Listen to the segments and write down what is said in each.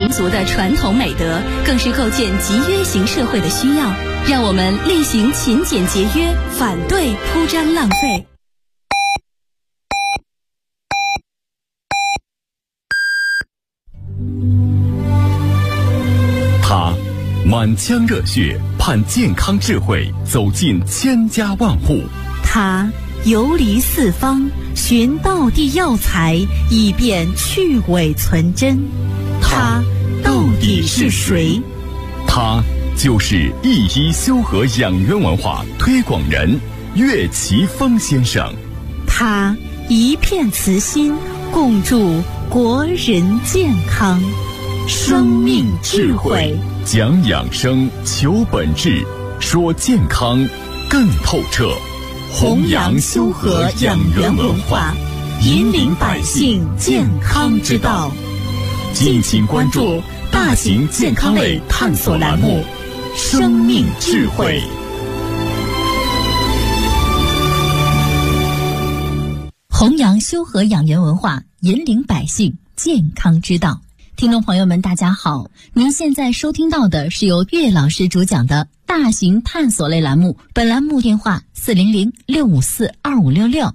族的传统美德，更是构建集约型社会的需要。让我们厉行勤俭节约，反对铺张浪费。 他满腔热血，盼健康智慧走进千家万户。 他游离四方，寻道地药材，以便去伪存真。他到底是谁？ 他就是一一修和养元文化推广人岳奇峰先生。 他一片慈心，共筑国人健康。生命智慧， 讲养生，求本质，说健康更透彻。 弘扬修和养元文化，引领百姓健康之道。 敬请关注大型健康类探索栏目《生命智慧》。 弘扬修和养元文化，引领百姓健康之道。听众朋友们大家好，您现在收听到的是由岳老师主讲的大型探索类栏目，本栏目电话400-654-2566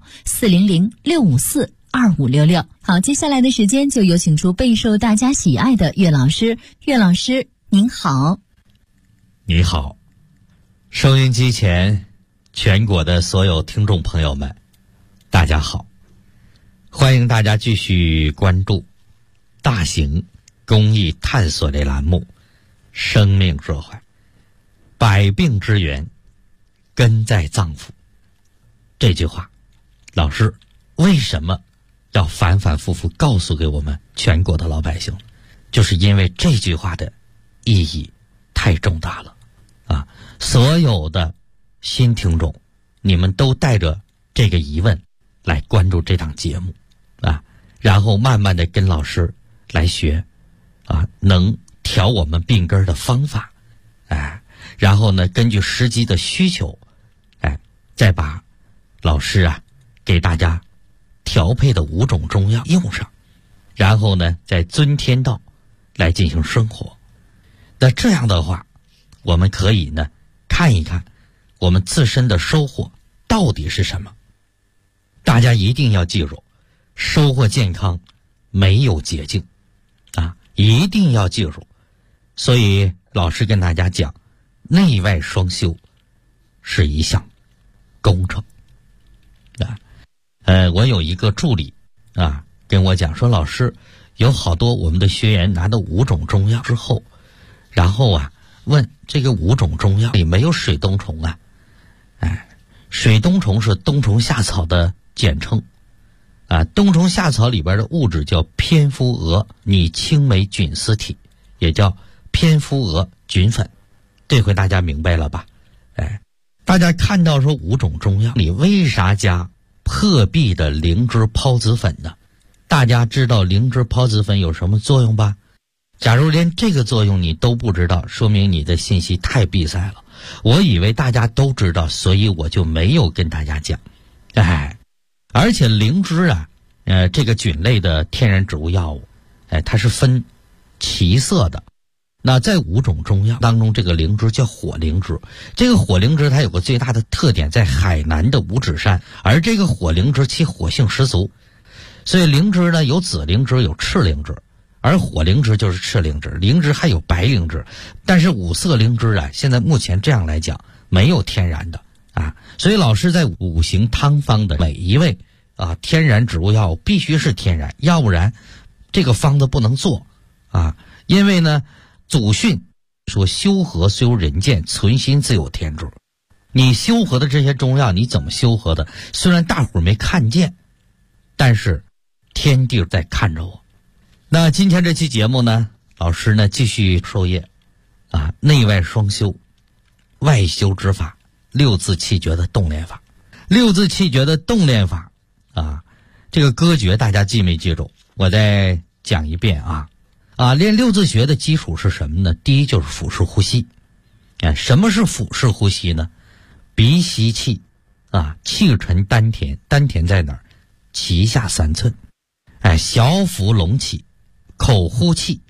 400-654-2566。好，接下来的时间就有请出备受大家喜爱的岳老师。岳老师您好。 你好，收音机前全国的所有听众朋友们大家好，欢迎大家继续关注大型公益探索类栏目《生命智慧》，百病之源根在脏腑。这句话老师为什么要反反复复告诉给我们全国的老百姓？就是因为这句话的意义太重大了啊！所有的新听众，你们都带着这个疑问来关注这档节目啊，然后慢慢的跟老师来学啊，能调我们病根的方法，然后呢，根据实际的需求，再把老师啊给大家调配的5种中药用上，然后呢，再遵天道来进行生活。那这样的话，我们可以呢看一看我们自身的收获到底是什么。大家一定要记住，收获健康没有捷径啊，一定要记住。所以老师跟大家讲，内外双修是一项工程啊。我有一个助理啊跟我讲说，老师有好多我们的学员拿到5种中药之后，然后啊问这个5种中药里没有水冬虫啊？水冬虫是冬虫夏草的简称啊，冬虫夏草里边的物质叫蝙蝠蛾拟青霉菌丝体，也叫蝙蝠蛾菌粉。这回大家明白了吧？大家看到说5种中药里为啥加破壁的灵芝孢子粉呢？大家知道灵芝孢子粉有什么作用吧？假如连这个作用你都不知道，说明你的信息太闭塞了。我以为大家都知道，所以我就没有跟大家讲。而且灵芝啊，这个菌类的天然植物药物，它是分其色的。那在5种中药当中，这个灵芝叫火灵芝。这个火灵芝它有个最大的特点，在海南的五指山，而这个火灵芝其火性十足。所以灵芝呢，有紫灵芝，有赤灵芝，而火灵芝就是赤灵芝，灵芝还有白灵芝。但是5色灵芝啊，现在目前这样来讲没有天然的啊，所以老师在5行汤方的每一味啊天然植物药物必须是天然，要不然这个方子不能做啊。因为呢，祖训说修和虽有人见，存心自有天助。你修和的这些中药你怎么修和的？虽然大伙儿没看见，但是天地在看着我。那今天这期节目呢，老师呢继续授业啊，内外双修，外修之法，6字气诀的动练法。6字气诀的动练法啊，这个歌诀大家记没记住？我再讲一遍啊。练6字诀的基础是什么呢？第一就是腹式呼吸。什么是腹式呼吸呢？鼻吸气啊，气沉丹田，丹田在哪儿？脐下3寸。小腹隆起，口呼气，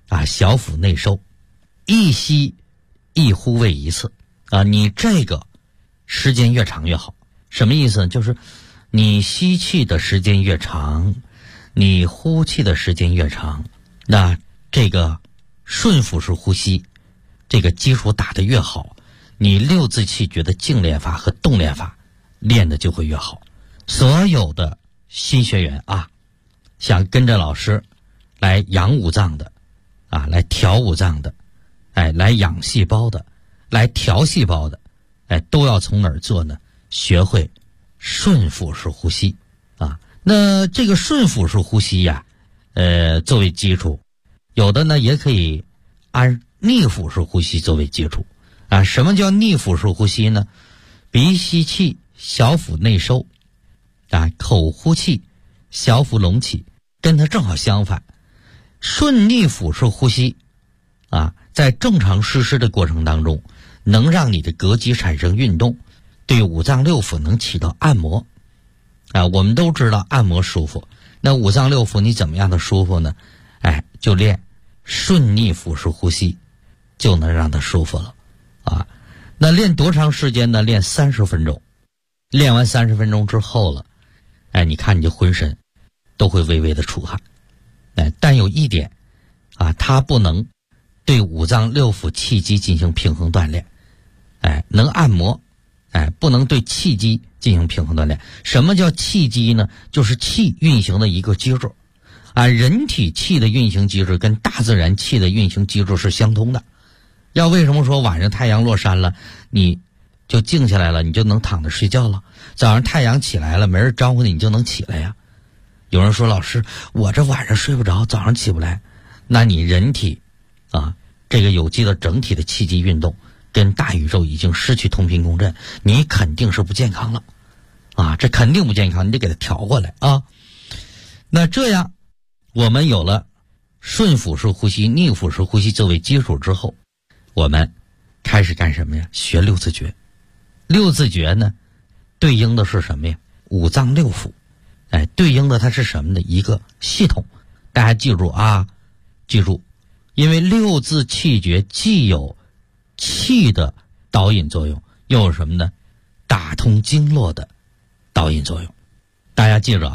小腹内收，一吸一呼为一次你这个时间越长越好。什么意思呢？就是你吸气的时间越长，你呼气的时间越长，那这个顺腹式呼吸这个基础打得越好，你六字气诀的静练法和动练法练的就会越好。所有的新学员想跟着老师来养五脏的来调五脏的来养细胞的，来调细胞的都要从哪儿做呢？学会顺腹式呼吸那这个顺腹式呼吸作为基础，有的呢也可以按逆腹式呼吸作为基础什么叫逆腹式呼吸呢？鼻吸气，小腹内收口呼气，小腹隆起，跟它正好相反。顺逆腹式呼吸在正常实施的过程当中，能让你的膈肌产生运动，对五脏六腑能起到按摩我们都知道按摩舒服，那五脏六腑你怎么样的舒服呢？就练顺逆腹式呼吸就能让它舒服了那练多长时间呢？练30分钟。练完30分钟之后了你看你就浑身都会微微的出汗但有一点它不能对五脏六腑气机进行平衡锻炼能按摩不能对气机进行平衡锻炼。什么叫气机呢？就是气运行的一个机制人体气的运行机制跟大自然气的运行机制是相通的。要为什么说晚上太阳落山了你就静下来了，你就能躺着睡觉了？早上太阳起来了，没人招呼你，你就能起来呀。有人说老师，我这晚上睡不着，早上起不来。那你人体这个有机的整体的气机运动跟大宇宙已经失去同频共振，你肯定是不健康了这肯定不健康，你得给它调过来那这样我们有了顺腹式呼吸、逆腹式呼吸作为基础之后，我们开始干什么呀？学六字诀。六字诀呢对应的是什么呀？五脏六腑对应的它是什么呢？一个系统。大家记住记住，因为六字气诀既有气的导引作用，又有什么呢？打通经络的导引作用。大家记住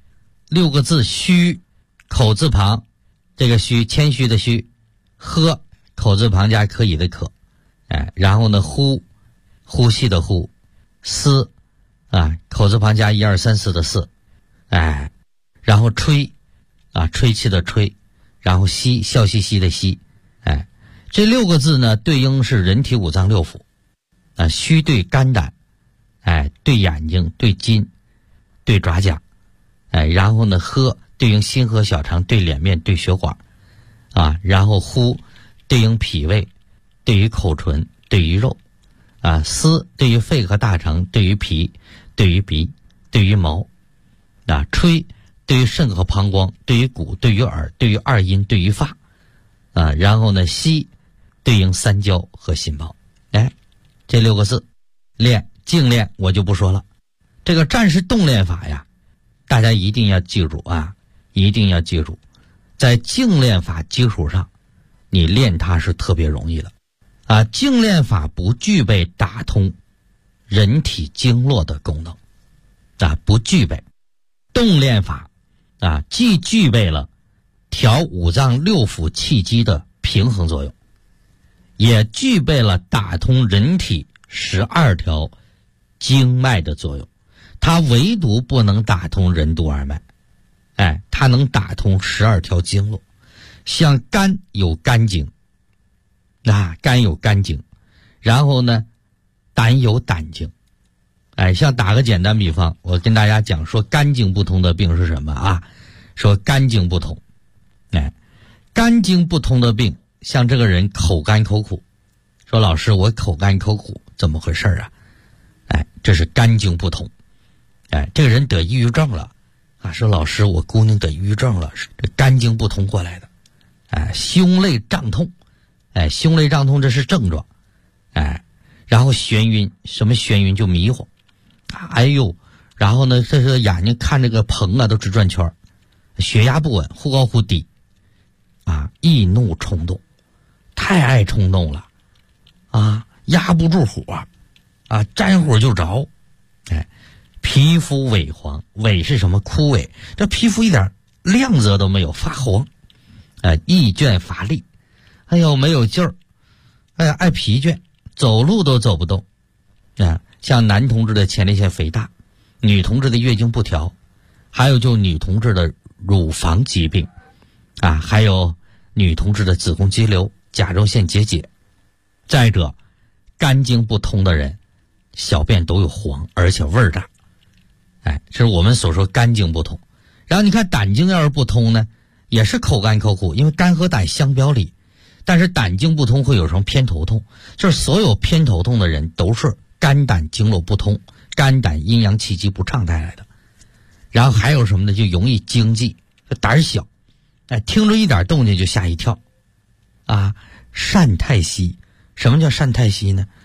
6个字：虚，口字旁，这个虚谦虚的虚，喝口字旁加可以的可然后呢呼，呼吸的呼，思口字旁加1、2、3、4的四然后吹吹气的吹，然后吸，笑嘻嘻的吸这6个字呢对应是人体五脏六腑虚对肝胆对眼睛，对筋，对爪甲然后呢喝对应心河小肠，对脸面，对血管然后呼对应脾胃，对于口唇，对于肉思对于肺和大肠，对于脾，对于鼻，对于毛吹对于肾和膀胱，对于骨，对于耳，对于二阴，对于发然后呢吸对应三焦和心包这6个字练静练我就不说了。这个战士动练法呀，大家一定要记住一定要记住，在静练法基础上你练它是特别容易的静练法不具备打通人体经络的功能不具备。动练法既具备了调五脏六腑气机的平衡作用，也具备了打通人体12条经脉的作用。它唯独不能打通任督二脉它能打通12条经络。像肝有肝经肝有肝经，然后呢胆有胆经像打个简单比方，我跟大家讲说肝经不通的病是什么说肝经不通肝经不通的病，像这个人口干口苦，说老师我口干口苦怎么回事这是肝经不通这个人得抑郁症了说老师我姑娘得抑郁症了，这肝经不通过来的胸肋胀痛胸肋胀痛这是症状然后眩晕，什么眩晕？就迷糊然后呢这是眼睛看这个棚都直转圈，血压不稳，忽高忽低易怒冲动，太爱冲动了压不住火沾火就着，皮肤萎黄，萎是什么？枯萎，这皮肤一点亮泽都没有，发黄，易倦乏力，没有劲儿，爱疲倦，走路都走不动，像男同志的前列腺肥大，女同志的月经不调，还有就女同志的乳房疾病还有女同志的子宫肌瘤、甲状腺结节。再者，肝经不通的人小便都有黄，而且味儿大，这是我们所说肝经不通。然后你看胆经要是不通呢，也是口干口苦，因为肝和胆相表里，但是胆经不通会有什么偏头痛，就是所有偏头痛的人都是肝胆经络不通，肝胆阴阳气机不畅带来的。然后还有什么呢？就容易惊悸，胆小，听着一点动静就吓一跳善太息。什么叫善太息呢？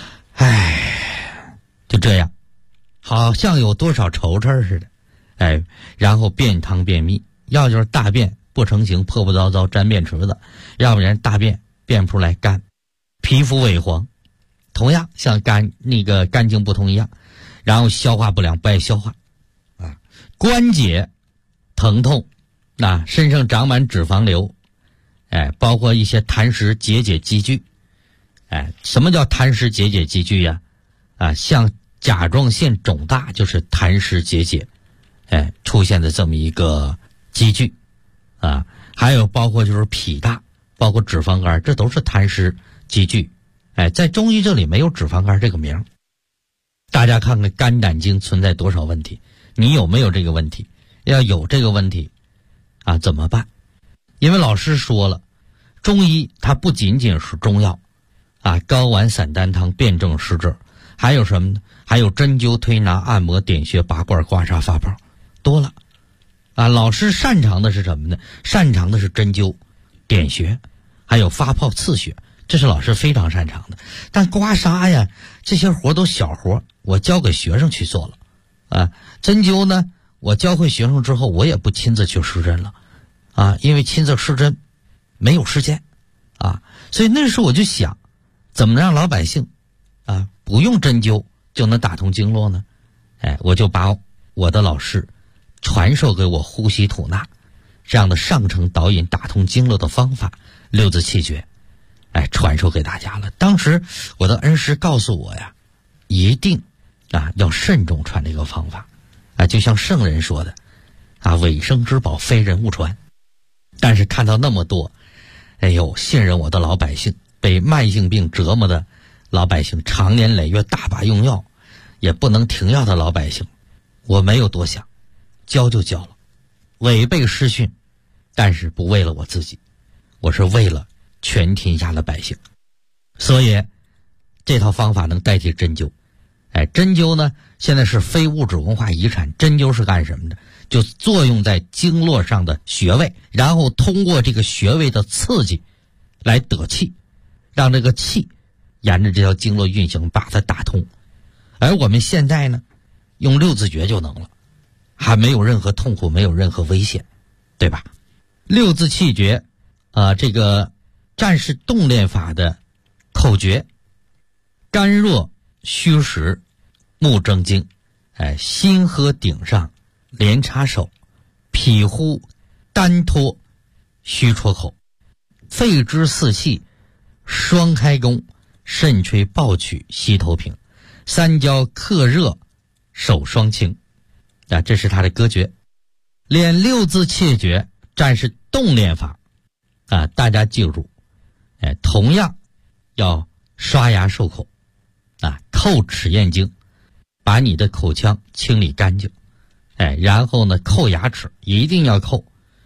就这样，好像有多少愁事似的，然后便汤便秘，要就是大便不成形，破破糟糟沾便池子，要不然大便便不出来干，皮肤萎黄，同样像肝经不通一样，然后消化不良，不爱消化关节疼痛，身上长满脂肪瘤，包括一些痰湿结节积聚。什么叫痰湿结节积聚呀？像甲状腺肿大就是痰湿结节，出现的这么一个积聚还有包括就是脾大，包括脂肪肝，这都是痰湿积聚。在中医这里没有脂肪肝这个名。大家看看肝胆经存在多少问题，你有没有这个问题？要有这个问题怎么办？因为老师说了，中医它不仅仅是中药睾丸散丹汤辨证施治，还有什么呢？还有针灸推拿按摩点穴拔罐刮痧发泡，多了老师擅长的是什么呢？擅长的是针灸点穴，还有发泡刺血，这是老师非常擅长的。但刮痧呀，这些活都小活，我交给学生去做了针灸呢，我教会学生之后，我也不亲自去施针了因为亲自施针没有时间所以那时候我就想，怎么让老百姓不用针灸就能打通经络呢？我就把我的老师传授给我呼吸吐纳这样的上承导引打通经络的方法，6字气诀传授给大家了。当时我的恩师告诉我呀，一定要慎重传这个方法就像圣人说的尾生之宝非人勿传。但是看到那么多信任我的老百姓，被慢性病折磨的老百姓，长年累月大把用药也不能停药的老百姓，我没有多想，教就教了，违背师训，但是不为了我自己，我是为了全天下的百姓。所以这套方法能代替针灸。针灸呢现在是非物质文化遗产。针灸是干什么的？就作用在经络上的穴位，然后通过这个穴位的刺激来得气，让这个气沿着这条经络运行，把它打通。而我们现在呢用6字诀就能了，还没有任何痛苦，没有任何危险，对吧？6字气诀这个战士动练法的口诀：肝若虚实目正经，心喝顶上连插手，脾呼丹托虚戳口，肺之四气双开弓，肾吹抱曲膝头平，三焦克热手双清。这是他的歌诀。练6字气诀战士动练法大家记住同样要刷牙漱口叩齿咽经，把你的口腔清理干净然后呢叩牙齿，一定要叩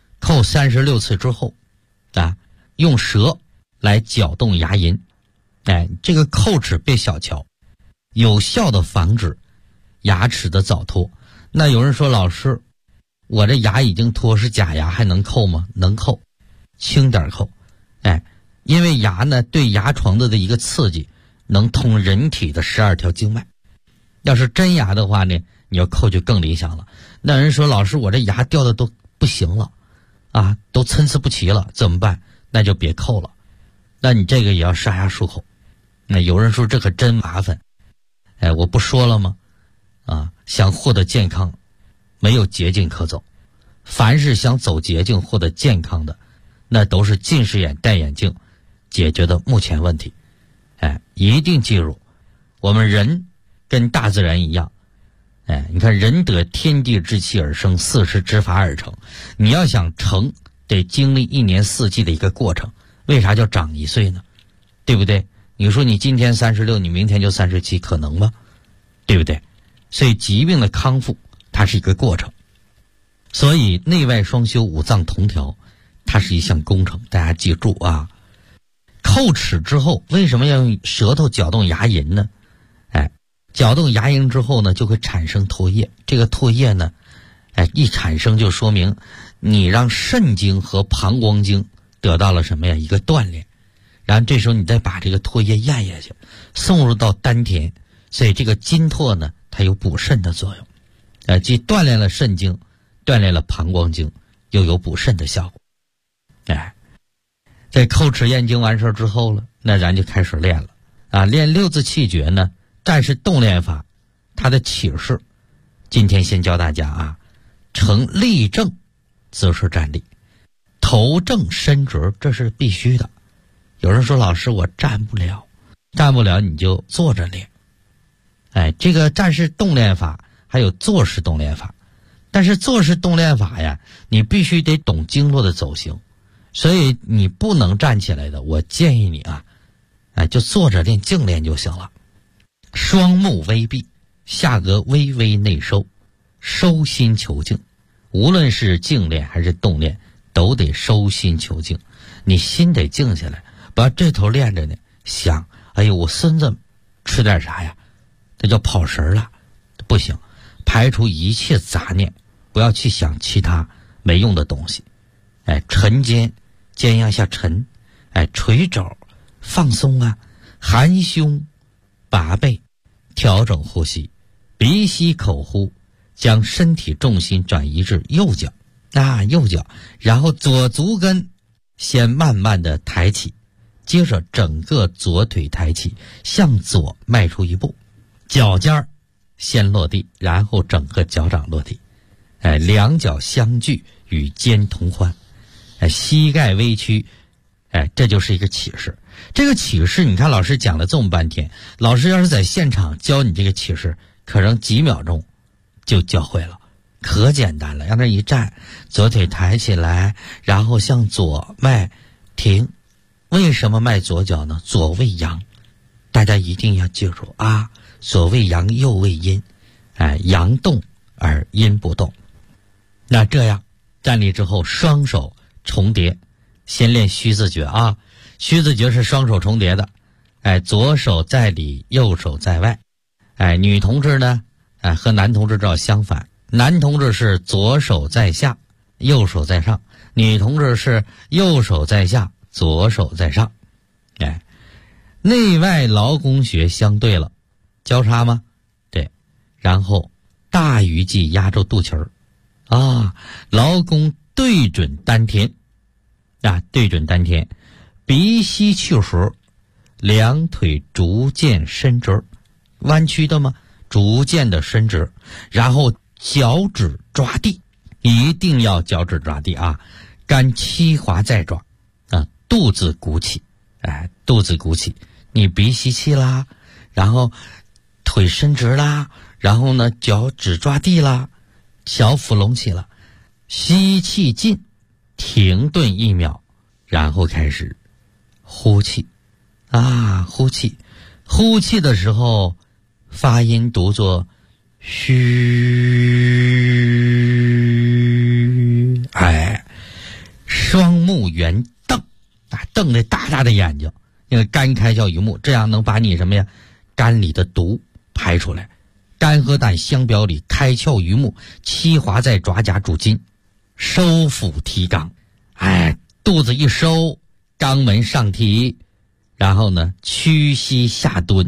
36次之后用舌来搅动牙龈这个叩齿别小瞧，有效的防止牙齿的早脱。那有人说，老师我这牙已经脱，是假牙还能叩吗？能叩，轻点叩因为牙呢对牙床子的一个刺激能通人体的12条经脉。要是真牙的话呢，你要叩就更理想了。那人说，老师我这牙掉的都不行了啊，都参差不齐了，怎么办？那就别扣了，那你这个也要杀牙漱口。那有人说这可真麻烦，我不说了吗？啊，想获得健康，没有捷径可走。凡是想走捷径获得健康的，那都是近视眼戴眼镜解决的目前问题。一定记住，我们人跟大自然一样，你看人得天地之气而生，40之法而成。你要想成，得经历一年四季的一个过程。为啥叫长1岁呢？对不对？你说你今天36，你明天就37，可能吗？对不对？所以疾病的康复它是一个过程，所以内外双修，五脏同调，它是一项工程。大家记住啊，叩齿之后为什么要用舌头搅动牙龈呢？搅动牙龈之后呢，就会产生唾液。这个唾液呢，一产生就说明你让肾经和膀胱经得到了什么呀？一个锻炼。然后这时候你再把这个唾液咽下去，送入到丹田，所以这个金唾呢，它有补肾的作用。既锻炼了肾经，锻炼了膀胱经，又有补肾的效果。在叩齿咽经完事之后了，那咱就开始练了啊！练6字气诀呢，战士动练法，它的起势，今天先教大家啊，呈立正姿势站立，头正身直，这是必须的。有人说老师我站不了你就坐着练。这个站式动练法还有坐式动练法，但是坐式动练法呀，你必须得懂经络的走形，所以你不能站起来的，我建议你啊，就坐着练，静练就行了。双目微闭，下颚微微内收，收心求静。无论是静练还是动练，都得收心求静，你心得静下来，不要这头练着呢，想哎呦我孙子吃点啥呀，这叫跑神了，不行。排除一切杂念，不要去想其他没用的东西。沉肩，肩压下沉，垂肘，放松啊，含胸，拔背，调整呼吸，鼻吸口呼，将身体重心转移至右脚，然后左足跟先慢慢的抬起，接着整个左腿抬起，向左迈出一步，脚尖儿先落地，然后整个脚掌落地，两脚相距，与肩同欢，膝盖微屈，这就是一个起势。这个起势你看老师讲了这么半天，老师要是在现场教你这个起势，可能几秒钟就教会了，可简单了。让那一站，左腿抬起来，然后向左迈，停。为什么迈左脚呢？左为阳，大家一定要记住啊，左为阳，右为阴，阳动而阴不动。那这样站立之后，双手重叠，先练虚字诀啊。虚字诀是双手重叠的，左手在里，右手在外。女同志呢，和男同志照相反，男同志是左手在下，右手在上，女同志是右手在下，左手在上。内外劳宫穴相对了，交叉吗？对，然后大鱼际压住肚脐儿啊，劳宫对准丹田对准丹田，鼻吸去核，两腿逐渐伸直，弯曲的吗？逐渐的伸直，然后脚趾抓地，一定要脚趾抓地啊，肝七滑在抓肚子鼓起，肚子鼓起，你鼻吸气啦，然后腿伸直啦，然后呢脚趾抓地啦，小腹隆起了，吸气进，停顿1秒，然后开始呼气呼气。呼气的时候发音读作嘘，双目圆瞪瞪着大大的眼睛，那个肝开窍于目，这样能把你什么呀，肝里的毒排出来。肝和胆相表里，开窍于目，七滑在爪甲主筋，收腹提肛。肚子一收，肛门上提，然后呢屈膝下蹲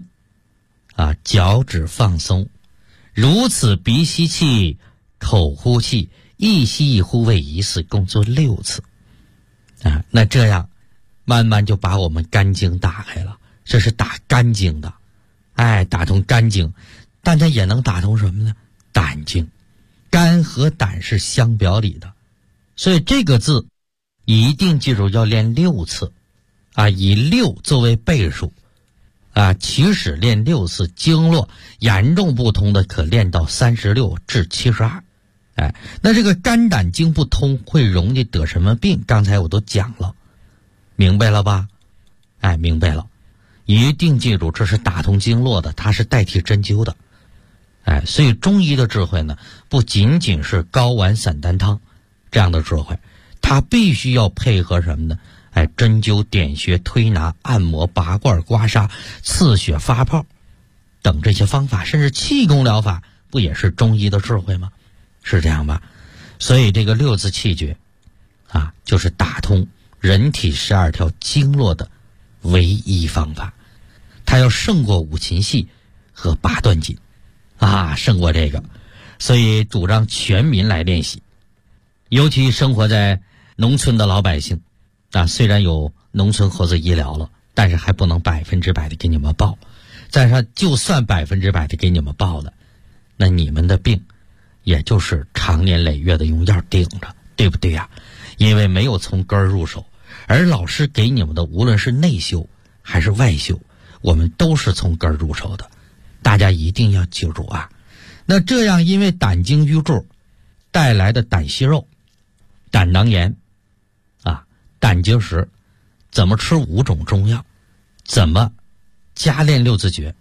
脚趾放松，如此鼻吸气，口呼气， 一吸一呼为一次，共做6次。那这样慢慢就把我们肝经打开了，这是打肝经的，打通肝经，但它也能打通什么呢？胆经。肝和胆是相表里的，所以这个字一定记住要练6次以6作为倍数起始练6次，经络严重不通的可练到36至72。那这个肝胆经不通会容易得什么病？刚才我都讲了，明白了吧？明白了，一定记住这是打通经络的，它是代替针灸的。所以中医的智慧呢，不仅仅是睾丸散丹汤这样的智慧，它必须要配合什么呢？针灸、点穴、推拿、按摩、拔罐、刮痧、刺血、发泡等这些方法，甚至气功疗法，不也是中医的智慧吗？是这样吧？所以这个6字气诀就是打通人体12条经络的唯一方法，它要胜过五禽戏和八段锦胜过这个，所以主张全民来练习。尤其生活在农村的老百姓虽然有农村合作医疗了，但是还不能100%的给你们报。再说就算100%的给你们报了，那你们的病也就是长年累月的用药顶着，对不对呀？因为没有从根儿入手，而老师给你们的无论是内修还是外修，我们都是从根儿入手的，大家一定要记住那这样因为胆经瘀滞带来的胆息肉、胆囊炎胆结石，怎么吃5种中药，怎么加练6字诀？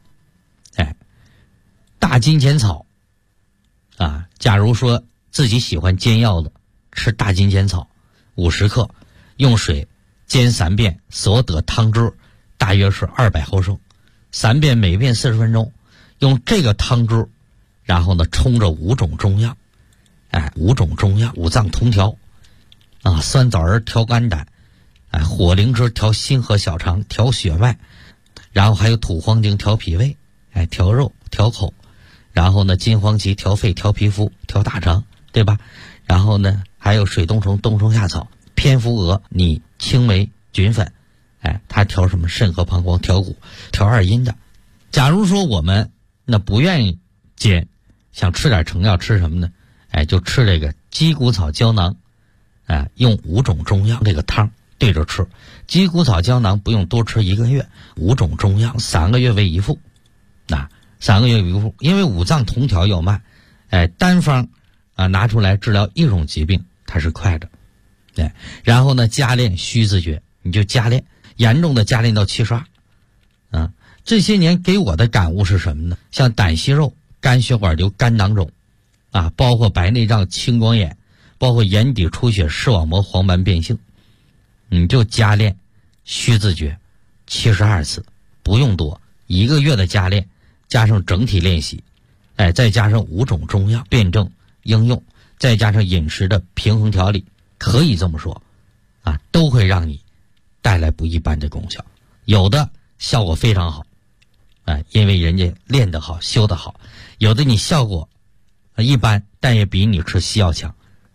大金钱草假如说自己喜欢煎药的，吃大金钱草50克，用水煎3遍，所得汤汁大约是200毫升，3遍每遍40分钟，用这个汤汁然后呢冲着5种中药，5种中药，五脏通调酸枣仁调肝胆，火灵芝调心和小肠，调血脉，然后还有土黄精调脾胃，调肉调口，然后呢金黄芪调肺调皮肤调大肠，对吧？然后呢还有水冬虫、冬虫夏草、蝙蝠蛾、拟、青梅、菌粉，它调什么肾和膀胱，调骨，调二阴的。假如说我们那不愿意煎，想吃点成药，吃什么呢？就吃这个鸡骨草胶囊，用5种中药这个汤对着吃。鸡骨草胶囊不用多吃1个月，5种中药3个月为一副，3个月为一副，因为五脏同调要慢，单方拿出来治疗一种疾病它是快的，然后呢加练虚字诀，你就加练，严重的加练到7刷，这些年给我的感悟是什么呢？像胆息肉、肝血管瘤、肝囊肿包括白内障、青光眼，包括眼底出血、视网膜黄斑变性，你就加练虚字诀72次，不用多，1个月的加练，加上整体练习，再加上5种中药辩证应用，再加上饮食的平衡调理，可以这么说都会让你带来不一般的功效。有的效果非常好因为人家练得好修得好，有的你效果一般，但也比你吃西药强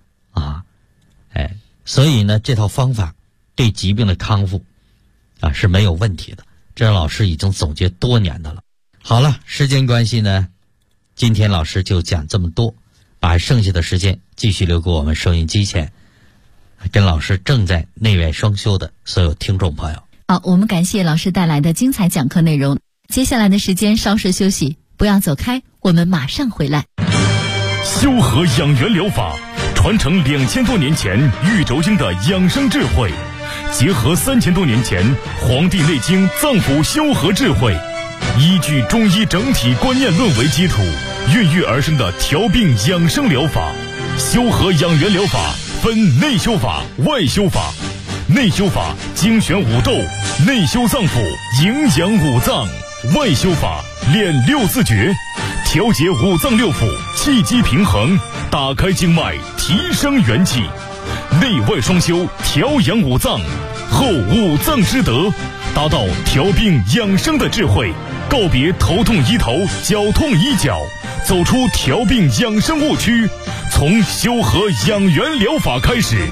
所以呢这套方法对疾病的康复是没有问题的，这老师已经总结多年的了。好了，时间关系呢，今天老师就讲这么多，把剩下的时间继续留给我们收音机前跟老师正在内外双修的所有听众朋友。 好，我们感谢老师带来的精彩讲课内容。接下来的时间稍事休息，不要走开，我们马上回来。 修和养元疗法传承2000多年前玉轴经的养生智慧，结合3000多年前《黄帝内经》脏腑修和智慧，依据中医整体观念论为基础，孕育而生的调病养生疗法。修和养元疗法分内修法、外修法。内修法精选五斗，内修脏腑，营养五脏；外修法练6字诀，调节五脏六腑，气机平衡，打开经脉，提升元气。内外双修，调养五脏， 后五脏之德，达到调病养生的智慧，告别头痛医头、脚痛医脚，走出调病养生误区，从修和养元疗法开始。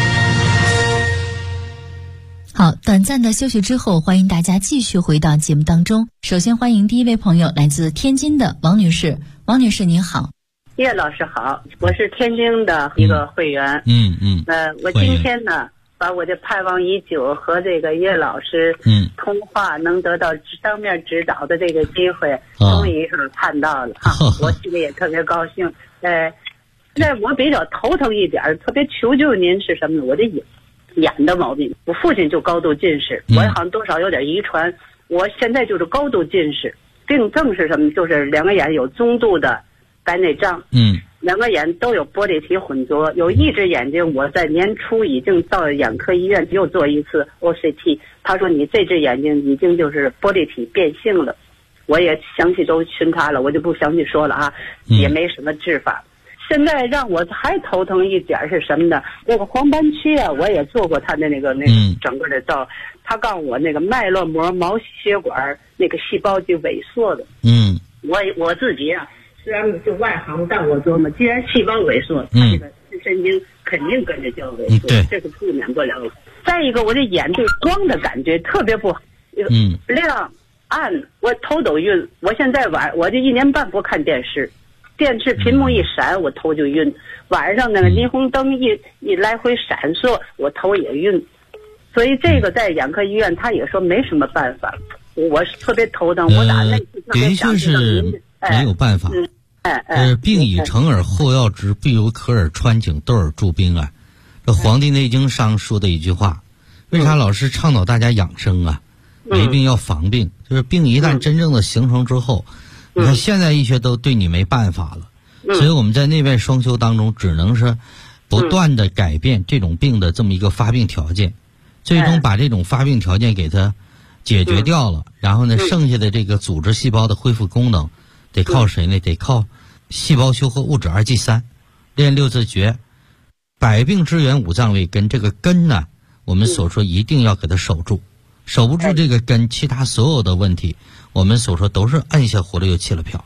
好，短暂的休息之后，欢迎大家继续回到节目当中。首先欢迎第一位朋友，来自天津的王女士。王女士您好。 叶老师好，我是天津的一个会员。我今天呢，把我的盼望已久和这个叶老师通话能得到当面指导的这个机会，终于看到了哈，我心里也特别高兴。那我比较头疼一点，特别求救您是什么呢？我这眼的毛病，我父亲就高度近视，我好像多少有点遗传，我现在就是高度近视，病症是什么？就是两个眼有中度的白内障，两个眼都有玻璃体混浊，有一只眼睛我在年初已经到眼科医院又做一次 OCT， 他说你这只眼睛已经就是玻璃体变性了，我也详细都询他了，我就不详细说了啊，也没什么治法。现在让我还头疼一点是什么呢？那个黄斑区啊，我也做过他的那个整个的照，他告诉我那个脉络膜毛血管那个细胞就萎缩的。我自己啊，虽然就外行，但我琢磨，既然细胞萎缩，它这个神经肯定跟着就要萎缩，这是避免不了了。再一个，我这眼对光的感觉特别不好，亮暗，我头都晕。我现在我这1年半不看电视。电视屏幕一闪，我头就晕。晚上那个霓虹灯一来回闪烁，我头也晕。所以这个在眼科医院，他也说没什么办法。我是特别头疼，我打那次特别想的确是没有办法。病已成而后要之，必有可而穿井，斗而助兵啊。这《黄帝内经》上说的一句话，为啥老是倡导大家养生啊？没病要防病，就是病一旦真正的形成之后。你看现在医学都对你没办法了，所以我们在内外双修当中只能是不断的改变这种病的这么一个发病条件，最终把这种发病条件给它解决掉了，然后呢剩下的这个组织细胞的恢复功能得靠谁呢？得靠细胞修合物质2G3，练6字诀，百病之源五脏位根，这个根呢我们所说一定要给它守住，守不住这个根，其他所有的问题我们所说都是按下葫芦又起了瓢。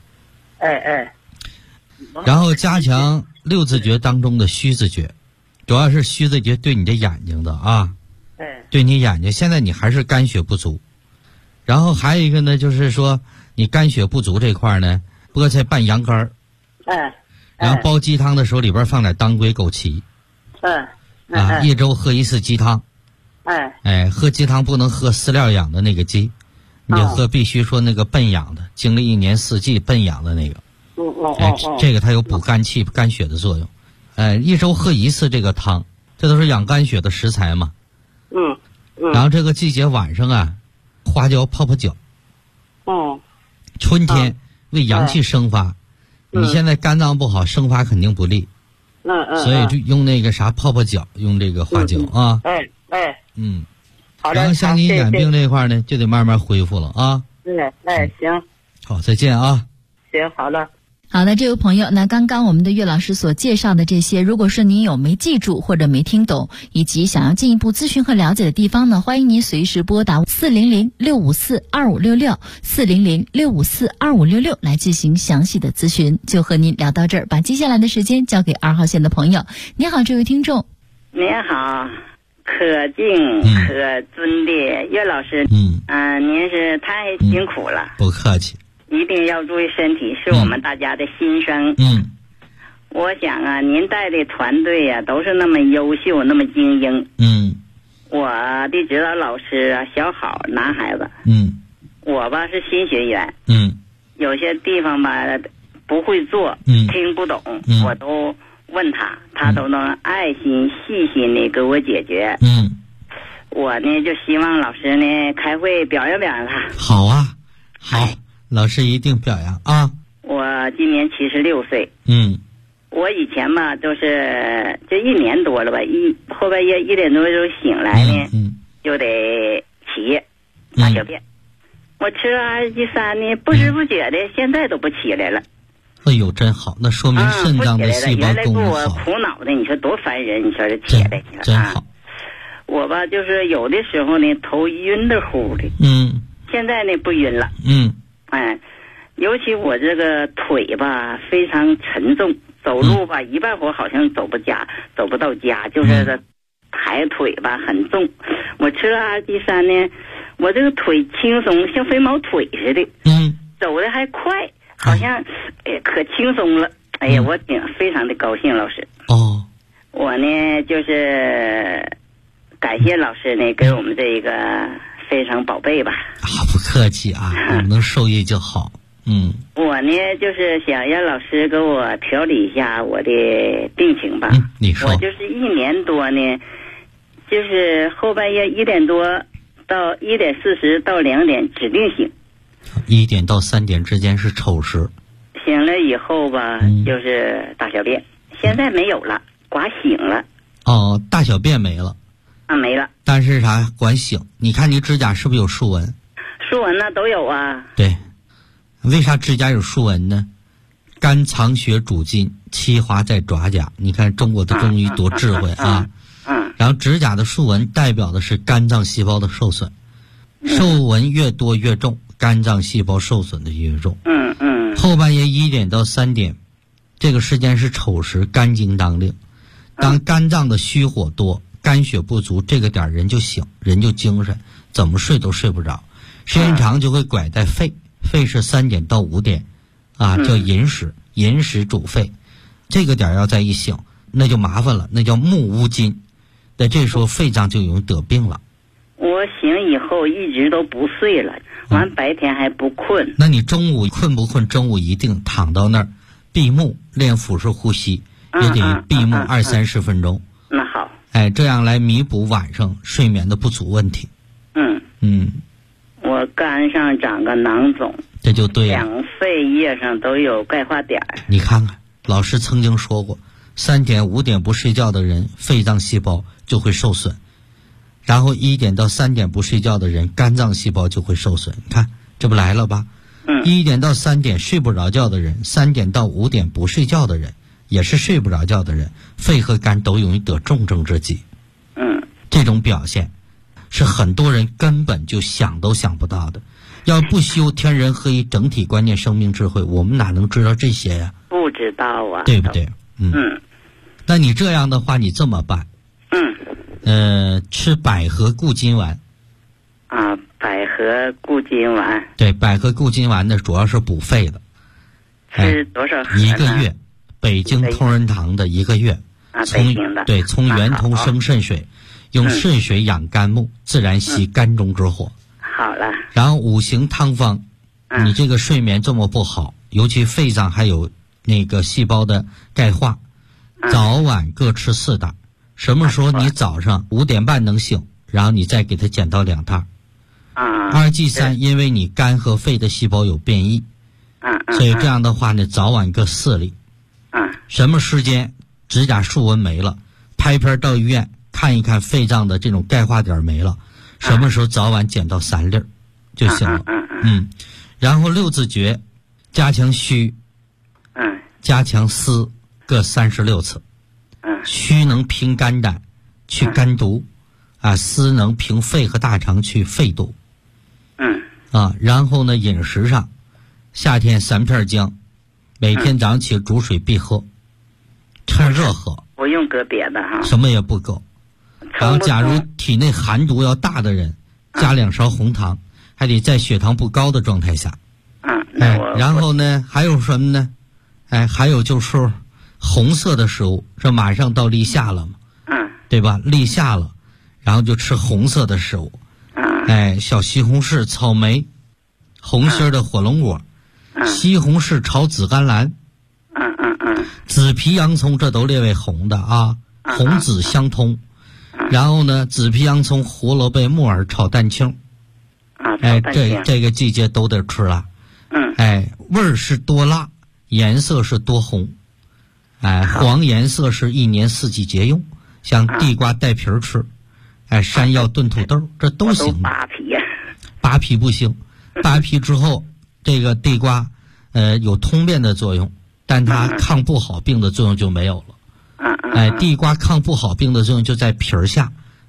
然后加强6字诀当中的虚字诀，主要是虚字诀对你的眼睛的啊，对你眼睛，现在你还是肝血不足。然后还有一个呢，就是说你肝血不足这块呢，菠菜拌羊肝，然后煲鸡汤的时候里边放点当归枸杞，一周喝1次鸡汤，喝鸡汤不能喝饲料养的那个鸡。你喝必须说那个笨养的，经历1年4季笨养的那个，这个它有补肝气、肝血的作用。一周喝1次这个汤，这都是养肝血的食材嘛。然后这个季节晚上啊，花椒泡泡脚。春天为阳气生发，你现在肝脏不好，生发肯定不利。所以就用那个啥泡泡脚，用这个花椒啊。然后像你眼病这块呢，就得慢慢恢复了啊。 行。 好，再见啊。 行，好了。 好的，这位朋友，那刚刚我们的岳老师所介绍的这些，如果说您有没记住或者没听懂，以及想要进一步咨询和了解的地方呢，欢迎您随时拨打400-654-2566 400-654-2566来进行详细的咨询。就和您聊到这儿，把接下来的时间交给2号线的朋友。你好，这位听众。 您好，可敬可尊的岳老师。您是太辛苦了。 不客气。 一定要注意身体，是我们大家的心声。我想啊，您带的团队啊，都是那么优秀，那么精英。我的指导老师啊，小好男孩子。我吧是新学员。有些地方吧不会做，听不懂，我都问他，他都能爱心细心的给我解决。我呢就希望老师呢开会表扬表扬他。 好啊，好。老师一定表扬啊！ 我今年76岁。我以前吧都是这1年多了吧，后半夜1点多钟醒来呢，就得起大小便。我吃了2G3呢，不知不觉的现在都不起来了。 哎呦，真好，那说明肾脏的细胞功能好。 原来给我苦恼的，你说多烦人，你说这起来。 真好。 我吧，就是有的时候呢头晕的乎的，现在呢不晕了，尤其我这个腿吧非常沉重，走路吧一半会好像走不到家，就是这抬腿吧很重。我吃了阿基山呢，我这个腿轻松，像飞毛腿似的，走的还快，好像可轻松了。哎呀，我非常的高兴，老师。我呢就是感谢老师呢给我们这个非常宝贝吧。 不客气啊，我们能受益就好。 我呢就是想让老师给我调理一下我的病情吧。 你说。 我就是1年多呢，就是后半夜1点多到1点40到2点指定醒。 1点到3点之间是丑时。 醒了以后吧，就是大小便，现在没有了，刮醒了。 大小便没了。 没了。 但是啥？管醒。你看你指甲是不是有竖纹？ 竖纹呢都有啊。对。 为啥指甲有竖纹呢？肝藏血主筋，气华在爪甲。你看中国的中医多智慧啊！然后指甲的竖纹代表的是肝脏细胞的受损，皱纹越多越重，肝脏细胞受损的越重。后半夜1点到3点，这个时间是丑时，肝经当令。当肝脏的虚火多，肝血不足，这个点人就醒，人就精神，怎么睡都睡不着，时间长就会拐在肺。肺是3点到5点，叫寅时，寅时主肺，这个点要再一醒，那就麻烦了，那叫木乌金，在这时候肺脏就容易得病了。 我醒以后一直都不睡了，完白天还不困。 那你中午困不困？中午一定躺到那儿，闭目练腹式呼吸，也得闭目20-30分钟。 那好。 这样来弥补晚上睡眠的不足问题。 我肝上长个囊肿， 这就对了。 2肺叶上都有钙化点。 你看看，老师曾经说过，3点5点不睡觉的人，肺脏细胞就会受损；然后1点到3点不睡觉的人，肝脏细胞就会受损。你看，这不来了吧？1点到3点睡不着觉的人，3点到5点不睡觉的人，也是睡不着觉的人，肺和肝都容易得重症之疾。这种表现是很多人根本就想都想不到的。要不修天人合一整体观念生命智慧，我们哪能知道这些呀？ 不知道啊， 对不对？那你这样的话，你这么办？吃百合固金丸。 百合固金丸。 对，百合固金丸呢，主要是补肺的。 吃多少盒呢 ？1个月，北京同仁堂的1个月。从圆通生肾水。用肾水养肝木，自然息肝中之火。 好了。 然后5行汤方，你这个睡眠这么不好，尤其肺脏还有那个细胞的钙化，早晚各吃4袋。什么时候你早上5点半能醒，然后你再给它减到2袋。2G3，因为你肝和肺的细胞有变异，所以这样的话呢，早晚各4粒。什么时间指甲竖纹没了，拍片到医院看一看肺脏的这种钙化点没了，什么时候早晚减到3粒就行了。然后6字诀，加强虚，加强思，各36次。虚能平肝胆，去肝毒，思能平肺和大肠，去肺毒。然后呢，饮食上，夏天3片姜，每天早上起煮水必喝，趁热喝， 不用搁别的哈， 什么也不搁。然后假如体内寒毒要大的人，加2勺红糖，还得在血糖不高的状态下。然后呢，还有什么呢？还有就是红色的食物，这马上到立夏了嘛，对吧？立夏了，然后就吃红色的食物，小西红柿、草莓，红心的火龙果，西红柿炒紫甘蓝，紫皮洋葱，这都列为红的啊，红紫相通。然后呢，紫皮洋葱、胡萝卜、木耳炒蛋清，这个季节都得吃了。味儿是多辣，颜色是多红。黄颜色是1年4季节用，像地瓜带皮儿吃，山药炖土豆，这都行。扒皮不行，扒皮之后，这个地瓜有通便的作用，但它抗不好病的作用就没有了。地瓜抗不好病的作用就在皮儿下，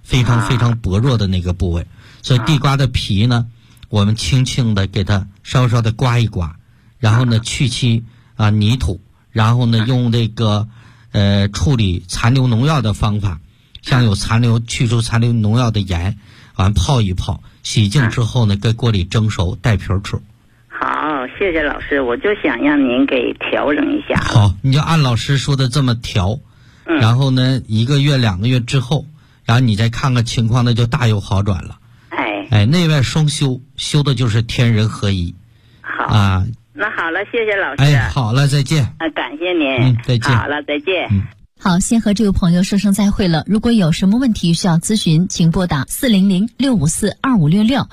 非常薄弱的那个部位。所以地瓜的皮呢，我们轻轻的给它稍稍的刮一刮，然后呢去其泥土，然后呢用这个处理残留农药的方法，像有去除残留农药的盐，完泡一泡，洗净之后呢，搁锅里蒸熟，带皮吃。 好，谢谢老师，我就想让您给调整一下。 好，你就按老师说的这么调，然后呢1个月2个月之后，然后你再看看情况，那就大有好转了。内外双修，修的就是天人合一。 好啊，那好了，谢谢老师。好了，再见。 感谢您。 再见。 好了，再见。 好，先和这位朋友说声再会了。如果有什么问题需要咨询，请拨打400-654-2566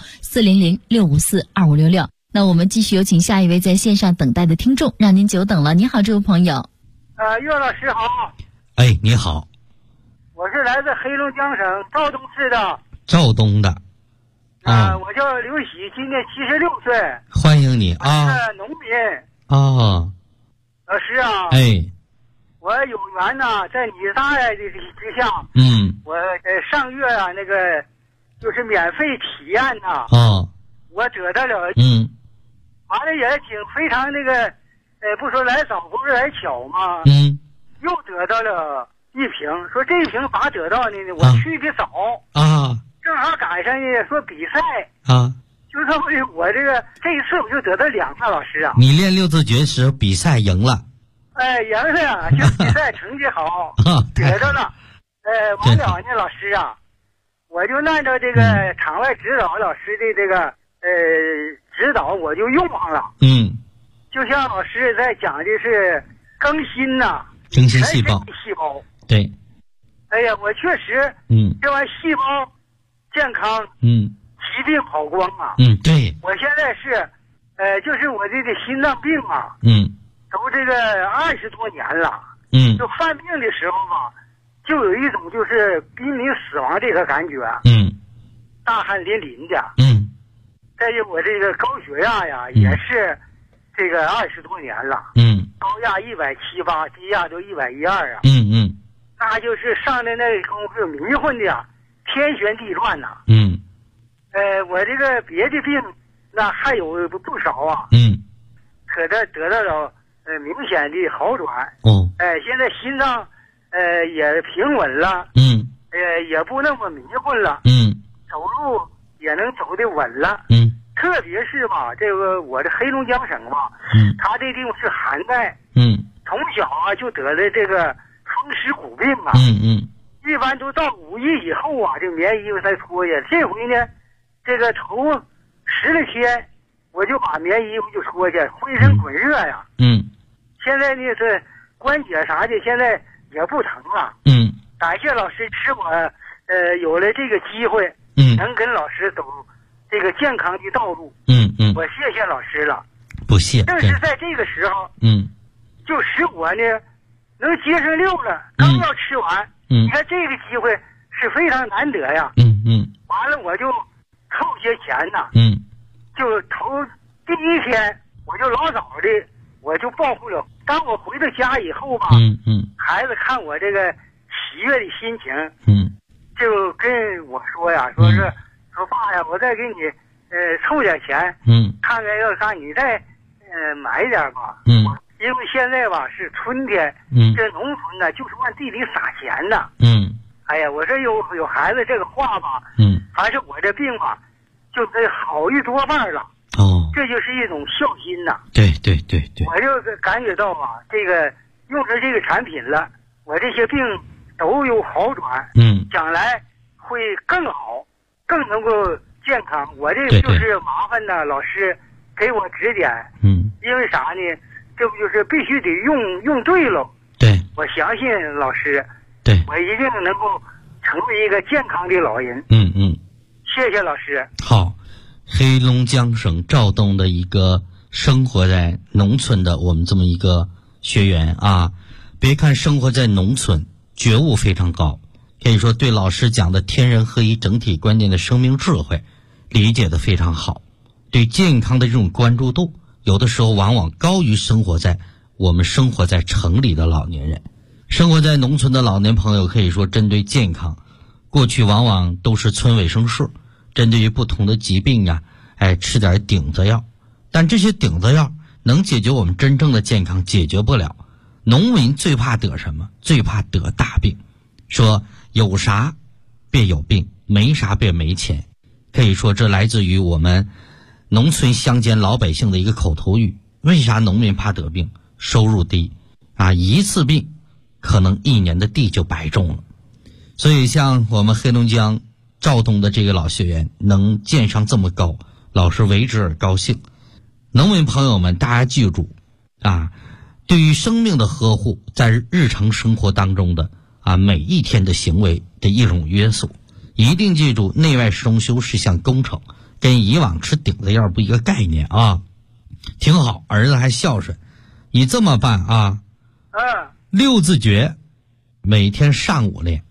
400-654-2566。那我们继续有请下一位在线上等待的听众，让您久等了。你好，这位朋友。 岳老师好。 你好。 我是来自黑龙江省肇东市的。 肇东的。 我叫刘喜，今年76岁。 欢迎你啊！ 是农民。老师啊。我有缘呐，在你大爷的之下，我上月那个就是免费体验呐。我得到了。完了也挺非常那个，不说来早不是来巧嘛。又得到了1瓶，说这1瓶咋得到呢？我去的早。正好赶上呢，说比赛就说我这一次我就得到2个，老师啊。 你练6字诀时比赛赢了。 赢了，就比赛成绩好，得到了。完了呢，老师啊，我就按照这个场外指导老师的这个指导，我就用上了。就像老师在讲的是更新呐， 更新细胞。对。 我确实，这玩意细胞健康，疾病跑光啊。 对。 我现在是，就是我这个心脏病啊，都这个20多年了。就犯病的时候嘛，就有一种就是濒临死亡这个感觉。大汗淋漓的。再有我这个高血压呀，也是这个20多年了。高压170、8，低压都112啊。那就是上的那功夫迷混的呀，天旋地转呐。我这个别的病那还有不少啊。可得到了明显的好转。现在心脏也平稳了。也不那么迷混了。走路也能走得稳了。特别是吧，这个我的黑龙江省吧，它这地方是寒带。从小啊就得的这个风湿骨病啊。一般都到5月以后啊，这棉衣服才脱下。这回呢，这个头10来天，我就把棉衣服就脱下，浑身滚热呀。现在呢是关节啥的，现在也不疼了。感谢老师使我有了这个机会，能跟老师走这个健康的道路。我谢谢老师了。 不谢。 正是在这个时候，就使我呢能接上6了，刚要吃完。你看这个机会是非常难得呀。完了我就凑些钱呐。就头第1天我就老早的我就报户了。当我回到家以后吧，孩子看我这个喜悦的心情，就跟我说呀，说爸呀，我再给你凑点钱，看看要啥你再买点吧。因为现在吧是春天，这农村呢就是往地里撒钱呢。哎呀，我这有孩子这个话吧，反正我这病吧就得好一多半了。这就是一种孝心呐。 对。 我就感觉到啊，这个用着这个产品了，我这些病都有好转。将来会更好，更能够健康。我这个就是麻烦呢，老师给我指点。因为啥呢？这不就是必须得用对了。 对。 我相信老师。 对。 我一定能够成为一个健康的老人。谢谢老师。 好，黑龙江省肇东的一个生活在农村的我们这么一个学员啊，别看生活在农村，觉悟非常高，可以说对老师讲的天人合一整体观念的生命智慧理解的非常好，对健康的这种关注度有的时候往往高于生活在城里的老年人。生活在农村的老年朋友可以说针对健康过去往往都是村卫生室针对于不同的疾病啊，吃点顶子药，但这些顶子药能解决我们真正的健康，解决不了。农民最怕得什么？最怕得大病。说有啥别有病，没啥别没钱。可以说这来自于我们农村乡间老百姓的一个口头语。为啥农民怕得病？收入低啊，一次病可能一年的地就白种了。所以像我们黑龙江肇东的这个老学员能建上这么高，老师为之而高兴。农民朋友们，大家记住啊，对于生命的呵护，在日常生活当中的每一天的行为的一种约束，一定记住内外装修是项工程，跟以往吃顶子药不一个概念啊。挺好，儿子还孝顺，你这么办啊？6字诀，每天上午练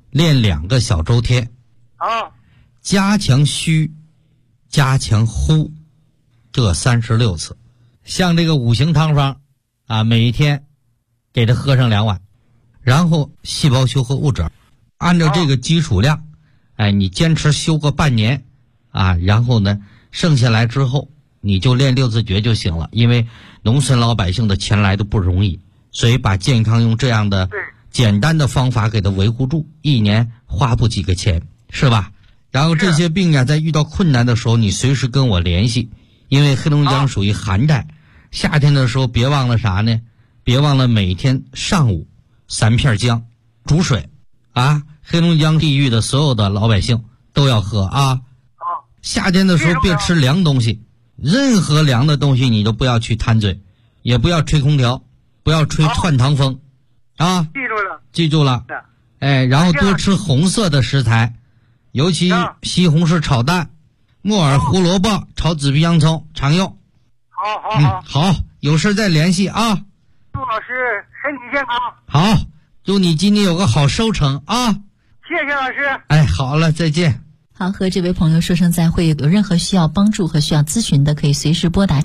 2个小周天。加强虚，加强呼，这36次。像这个5行汤方每一天给他喝上2碗，然后细胞修复物质，按照这个基础量，你坚持修个半年然后呢剩下来之后你就练6字诀就行了。因为农村老百姓的钱来的不容易，所以把健康用这样的简单的方法给他维护住，一年花不几个钱，是吧？然后这些病在遇到困难的时候你随时跟我联系。因为黑龙江属于寒带，夏天的时候别忘了啥呢？别忘了每天上午3片姜煮水黑龙江地域的所有的老百姓都要喝夏天的时候别吃凉东西，任何凉的东西你都不要去贪嘴，也不要吹空调，不要吹窜堂风记住了然后多吃红色的食材，尤其西红柿炒蛋、木耳胡萝卜炒紫皮洋葱常用。好，有事再联系啊。 祝老师身体健康。 好，祝你今年有个好收成啊。 谢谢老师。 好了，再见。 好，和这位朋友说声再会。有任何需要帮助和需要咨询的，可以随时拨打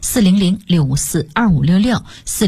400-654-2566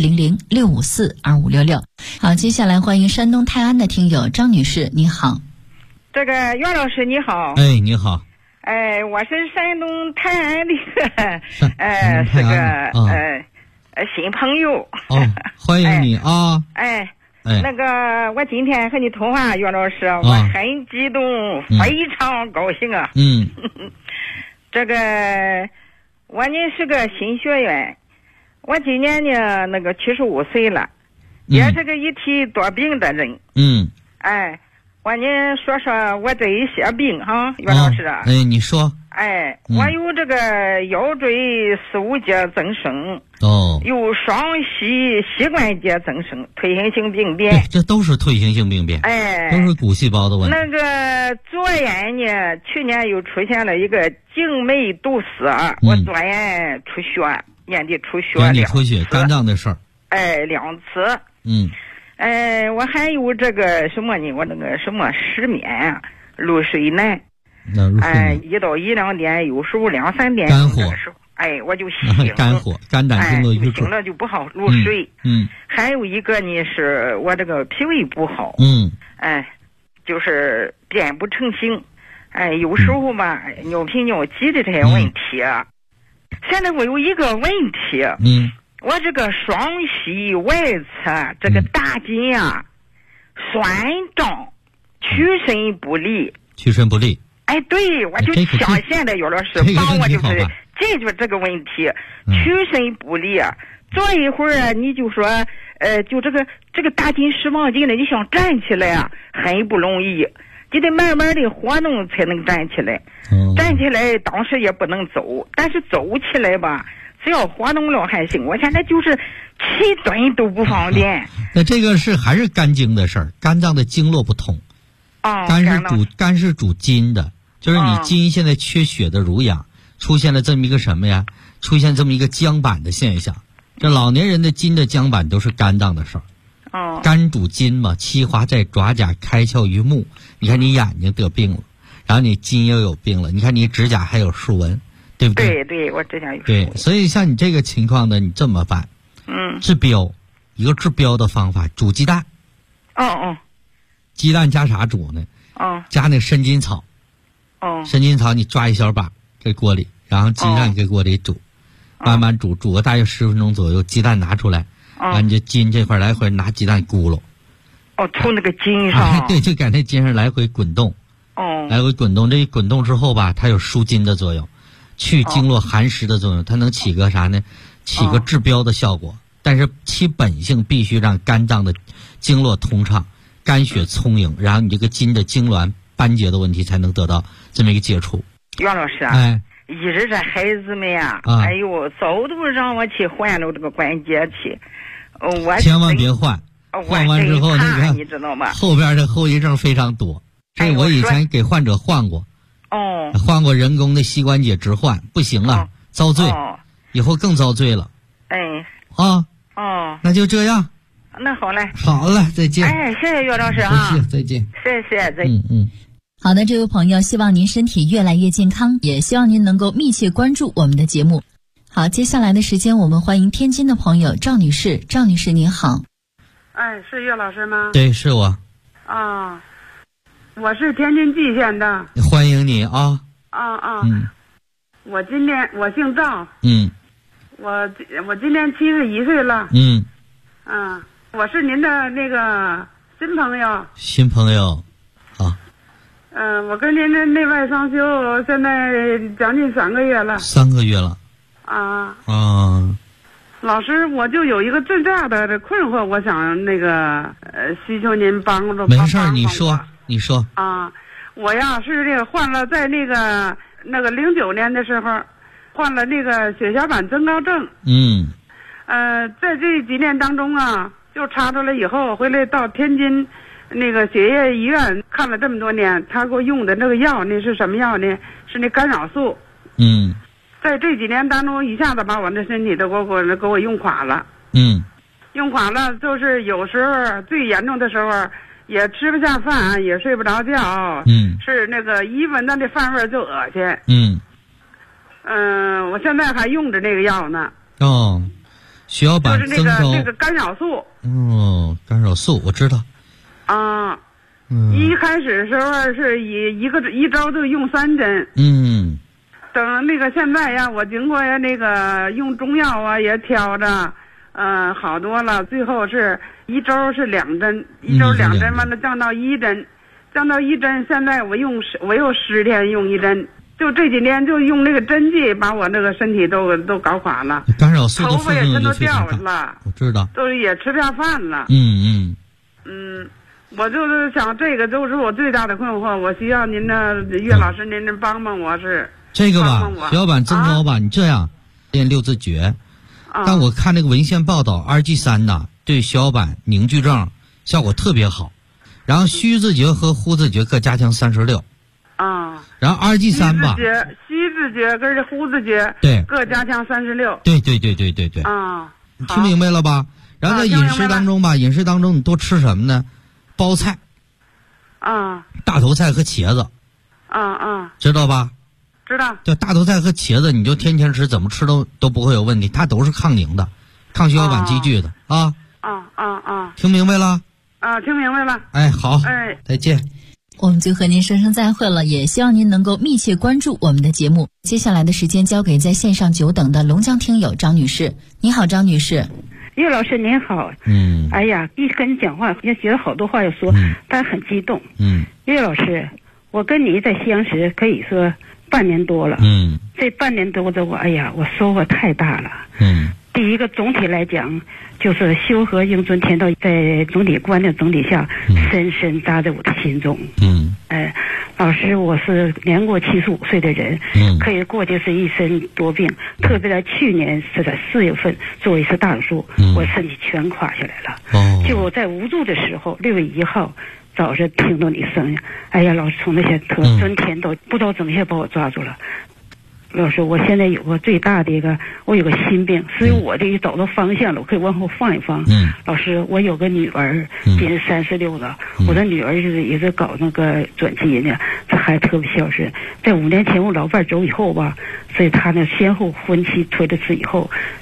400-654-2566。好，接下来欢迎山东泰安的听友张女士，你好。 这个袁老师你好。 你好。 我是山东泰安的是个新朋友。 欢迎你啊。 那个我今天和你通话，袁老师，我很激动，非常高兴啊。这个我呢是个新学员，我今年呢那个75岁了，也是个一体多病的人。我呢说说我这一些病袁老师。 你说。 我有这个腰椎四五节增生，有双膝关节增生，退行性病变。 这都是退行性病变，都是骨细胞的问题。 那个左眼呢，去年又出现了一个静脉堵塞，我左眼出血，眼底出血2次， 肝脏的事儿。 2次。我还有这个什么呢？我那个什么失眠入睡难。1到1-2点，有时候2-3点肝火， 我就醒肝火，肝胆经络郁醒了就不好入睡。还有一个呢，是我这个脾胃不好。就是便不成形。有时候吧，尿频尿急的这些问题。现在我有一个问题。我这个双膝外侧这个大筋酸胀，屈伸不利。对，我就想现在姚老师帮我就是解决这个问题，屈伸不利。坐一会儿你就说就这个大筋失望筋了，你想站起来很不容易，就得慢慢的活动才能站起来。站起来当时也不能走，但是走起来吧，只要活动了还行。我现在就是起蹲都不方便。 那这个还是肝经的事儿，肝脏的经络不通。肝是主筋的，就是你筋现在缺血的濡养，出现了这么一个什么呀？出现这么一个僵板的现象。这老年人的筋的僵板都是肝脏的事儿。肝主筋嘛，七华在爪甲，开窍于目。你看你眼睛得病了，然后你筋又有病了，你看你指甲还有竖纹，对不对？ 对，我指甲有。 对，所以像你这个情况呢，你这么办？治标，一个治标的方法，煮鸡蛋。鸡蛋加啥煮呢？ 加那个参筋草。参筋草你抓一小把这锅里，然后鸡蛋给锅里煮，慢慢煮个大约10分钟左右，鸡蛋拿出来，完你就筋这块来回拿鸡蛋咕噜。 从那个筋上。 对，就在那筋上来回滚动。来回滚动，这一滚动之后吧，它有舒筋的作用，去经络寒湿的作用，它能起个啥呢？起个治标的效果。但是其本性必须让肝脏的经络通畅，肝血充盈，然后你这个筋的痉挛斑结的问题才能得到这么一个解除。 袁老师啊，一直这孩子们呀，哎呦，早都让我去换了这个关节去，我千万别换，换完之后那个你知道吗？ 后边的后遗症非常多。这我以前给患者换过，换过人工的膝关节置换，不行了，遭罪，以后更遭罪了。那就这样。 那好嘞。 好了，再见。 谢谢岳老师啊。 再见。 谢谢，再见。 好的，这位朋友，希望您身体越来越健康，也希望您能够密切关注我们的节目。好，接下来的时间我们欢迎天津的朋友赵女士。赵女士您好。 是岳老师吗？ 对，是我。 我是天津蓟县的。 欢迎你啊。 我姓赵。我今年71岁了。我是您的那个新朋友。 新朋友，好。 我跟您的内外双修现在将近3个月了。 3个月了。 老师，我就有一个最大的困惑，我想那个需求您帮助。 没事儿，你说。 我呀是这个患了，在那个09年的时候，患了那个血小板增高症。在这几年当中啊，就查出来以后，回来到天津那个血液医院看了这么多年，他给我用的那个药呢是什么药呢？是那干扰素。在这几年当中，一下子把我的身体都给我用垮了。用垮了，就是有时候最严重的时候也吃不下饭，也睡不着觉。是那个一闻到那饭味就恶心。我现在还用着那个药呢。 血小板增高。 就是那个干扰素。 干扰素我知道。 一开始的时候是一周就用3针。等那个现在呀，我经过那个用中药啊也调着，好多了。最后是一周是2针，一周2针，完了降到1针，现在我又10天用1针。就这几年就用那个针剂，把我那个身体都搞垮了。 干扰素的头发也全都掉了，我知道， 都也吃不下饭了。我就是想，这个就是我最大的困惑，我需要您的岳老师，您帮帮我是。 这个吧，血小板增高吧，你这样练6字诀。但我看那个文献报道，2G3呐，对血小板凝聚症效果特别好。然后虚字诀和呼字诀各加强36。然后2G3吧， 虚字诀跟呼字诀对各加强36。 对。你听明白了吧？然后在饮食当中吧，你多吃什么呢？包菜。大头菜和茄子。知道吧？ 知道。 就大头菜和茄子，你就天天吃，怎么吃都不会有问题，它都是抗凝的，抗血小板积聚的啊。听明白了？ 听明白了。 好。再见。 我们就和您说声再会了，也希望您能够密切关注我们的节目。接下来的时间交给在线上久等的龙江听友张女士。你好，张女士。 岳老师您好。哎呀，一跟你讲话也觉得好多话要说，但很激动。岳老师，我跟你在相识可以说半年多了。这半年多的我收获太大了。第一个总体来讲，就是修和应尊天道在总体观念总体下，深深扎在我的心中。老师，我是年过75岁的人，可以过去是一身多病，特别在去年是在4月份做一次大手术，我身体全垮下来了。就我在无助的时候，6月1号早上听到你声音，老师从那些尊天道不知道怎么些把我抓住了。老师，我现在有个最大的我有个心病，所以我这找到方向了，我可以往后放一放。老师，我有个女儿，今年36了，我的女儿也是搞那个转基因的，这孩子特别孝顺。在5年前我老伴走以后吧，所以她呢先后婚期推了次以后，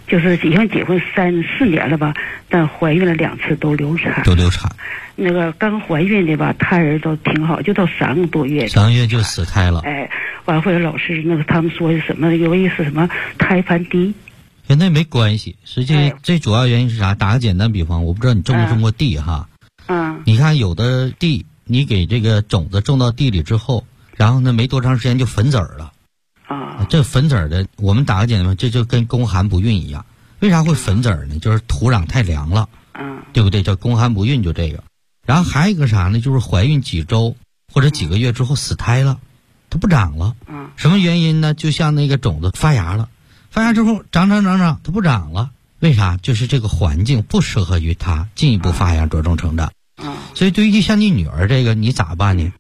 就是已经结婚3、4年了吧，但怀孕了2次都流产。那个刚怀孕的吧，胎儿都挺好，就到3个多月。 3个月就死胎了。 完后来老师那个他们说什么有意思什么胎盘低。 跟那没关系，实际最主要原因是啥？打个简单比方，我不知道你种没种过地哈。你看有的地，你给这个种子种到地里之后，然后呢没多长时间就粉籽儿了。这粉籽儿的，我们打个简单，这就跟宫寒不孕一样。为啥会粉籽儿呢？就是土壤太凉了，对不对？叫宫寒不孕，就这个。然后还有一个啥呢？就是怀孕几周或者几个月之后死胎了，它不长了。什么原因呢？就像那个种子发芽了。发芽之后长，它不长了，为啥？就是这个环境不适合于它进一步发芽茁壮成长。所以对于像你女儿这个，你咋办呢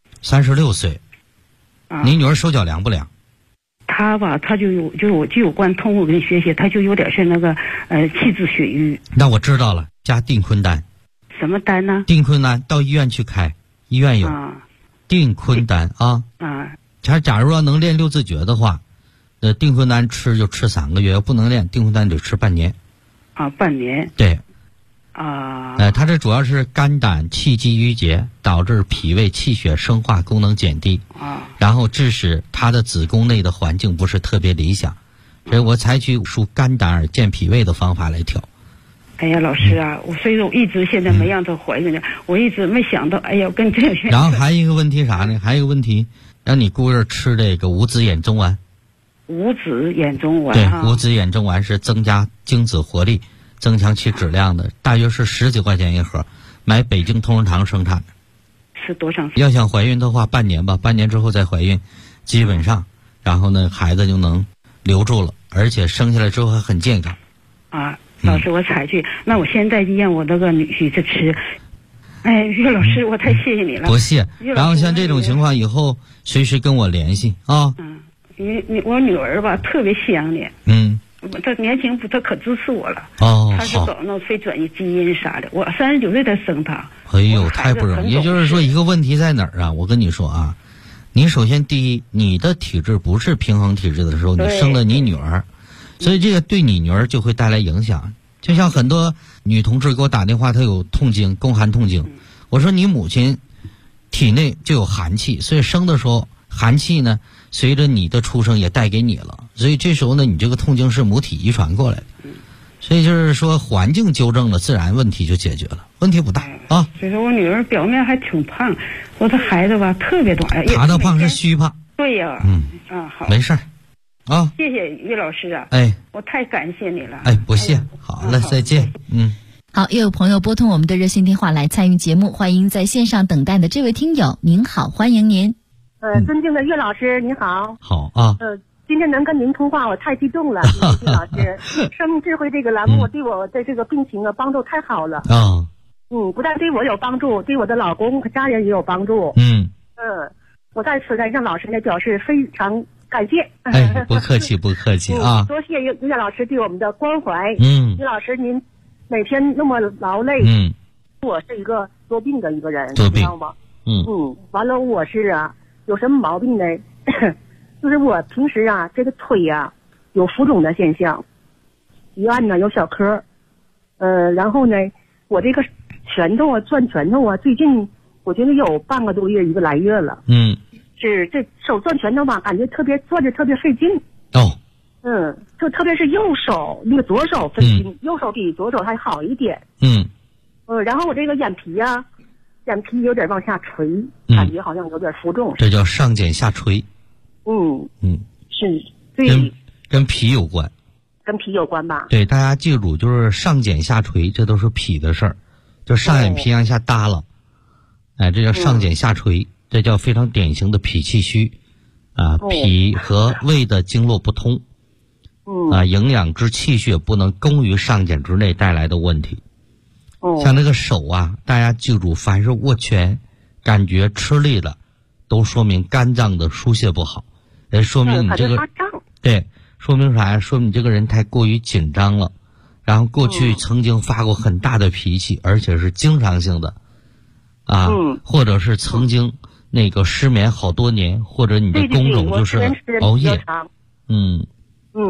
？36岁，你女儿手脚凉不凉？ 她吧，她就有关通过跟学习，她就有点是那个气滞血瘀。 那我知道了，加定坤丹。 什么丹呢？ 定坤丹到医院去开，医院有定坤丹啊。假如要能练6字诀的话。定坤丹吃就吃3个月，要不能练定坤丹得吃半年。 半年。 对。它这主要是肝胆气机郁结，导致脾胃气血生化功能减低。然后致使他的子宫内的环境不是特别理想，所以我采取疏肝胆而健脾胃的方法来调。 哎呀，老师啊，所以说我一直现在没让她怀孕呢，我一直没想到，哎呀，跟这个。 然后还有一个问题啥呢？还有一个问题，让你姑爷吃这个五子衍宗丸。 五子衍宗丸。 对，五子衍宗丸是增加精子活力、增强其质量的，大约是10几块钱一盒，买北京同仁堂生产的。 是多长时间？ 要想怀孕的话，半年吧，半年之后再怀孕，基本上，然后呢，孩子就能留住了，而且生下来之后还很健康。 老师，我采取，那我现在就让我那个女婿去吃。哎，于老师，我太谢谢你了。 不谢。然后像这种情况，以后随时跟我联系啊。 我女儿吧特别想你。她年轻不，她可支持我了。她是搞那非转移基因啥的。我39岁才生她。 哎呦，太不容易。也就是说，一个问题在哪儿啊？我跟你说啊，你首先第一，你的体质不是平衡体质的时候，你生了你女儿，所以这个对你女儿就会带来影响。就像很多女同志给我打电话，她有痛经，宫寒痛经。我说你母亲体内就有寒气，所以生的时候寒气呢，随着你的出生也带给你了，所以这时候呢，你这个痛经是母体遗传过来的。所以就是说，环境纠正了，自然问题就解决了，问题不大啊。 所以说我女儿表面还挺胖，我这孩子吧特别短。 她的胖是虚胖。 对呀。好。 没事儿。 谢谢于老师啊！我太感谢你了！ 不谢，好了，再见。 好，又有朋友拨通我们的热线电话来参与节目，欢迎在线上等待的这位听友，您好，欢迎您。 尊敬的岳老师，您好。 好啊。 今天能跟您通话，我太激动了，岳老师。生命智慧这个栏目对我的这个病情啊帮助太好了。不但对我有帮助，对我的老公和家人也有帮助。我在此向老师呢表示非常感谢。 不客气，不客气啊！ 多谢岳老师对我们的关怀。岳老师，您每天那么劳累。我是一个多病的一个人，知道吗？完了，我是有什么毛病呢？就是我平时这个腿有浮肿的现象，一按呢有小颗，然后呢，我这个拳头转拳头最近我觉得有半个多月1个来月了。是这手攥拳头吧，感觉攥着特别费劲。就特别是右手，那个左手费劲，右手比左手还好一点。然后我这个眼皮有点往下垂，感觉好像有点浮肿。 这叫上睑下垂。 是，对， 跟脾有关。 跟脾有关吧？ 对，大家记住，就是上睑下垂，这都是脾的事儿，就上眼皮往下耷了，这叫上睑下垂。这叫非常典型的脾气虚，脾和胃的经络不通，营养之气血不能供于上睑之内带来的问题。像那个手大家记住，凡是握拳感觉吃力了，都说明肝脏的疏泄不好，说明你这个对，说明啥呀？说明你这个人太过于紧张了，然后过去曾经发过很大的脾气，而且是经常性的，或者是曾经那个失眠好多年，或者你的工种就是熬夜。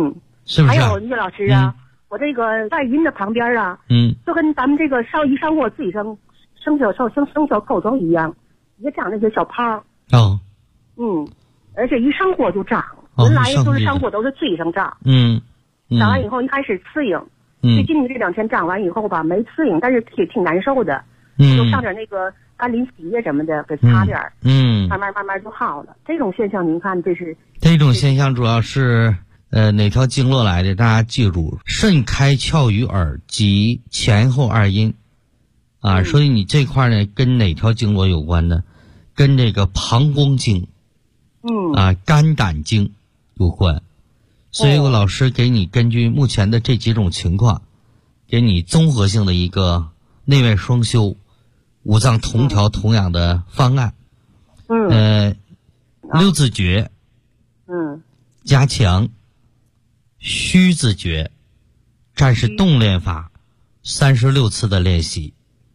是不是？ 还有岳老师啊，我这个在您的旁边啊，就跟咱们这个一上火自己生小口疮一样，也长那些小泡。而且一上火就长，原来就是上火都是嘴上长。长完以后一开始刺痒，最近这2天长完以后吧，没刺痒，但是挺难受的。就上点那个甘霖洗液什么的，给擦点。慢慢就好了。这种现象您看这种现象主要是哪条经络来的？大家记住，肾开窍于耳及前后2阴啊。所以你这块呢跟哪条经络有关呢？跟这个膀胱经肝胆经有关。所以我老师给你根据目前的这几种情况，给你综合性的一个内外双修、五脏同调同养的方案。6字诀，加强虚字诀，战士动练法，36次的练习。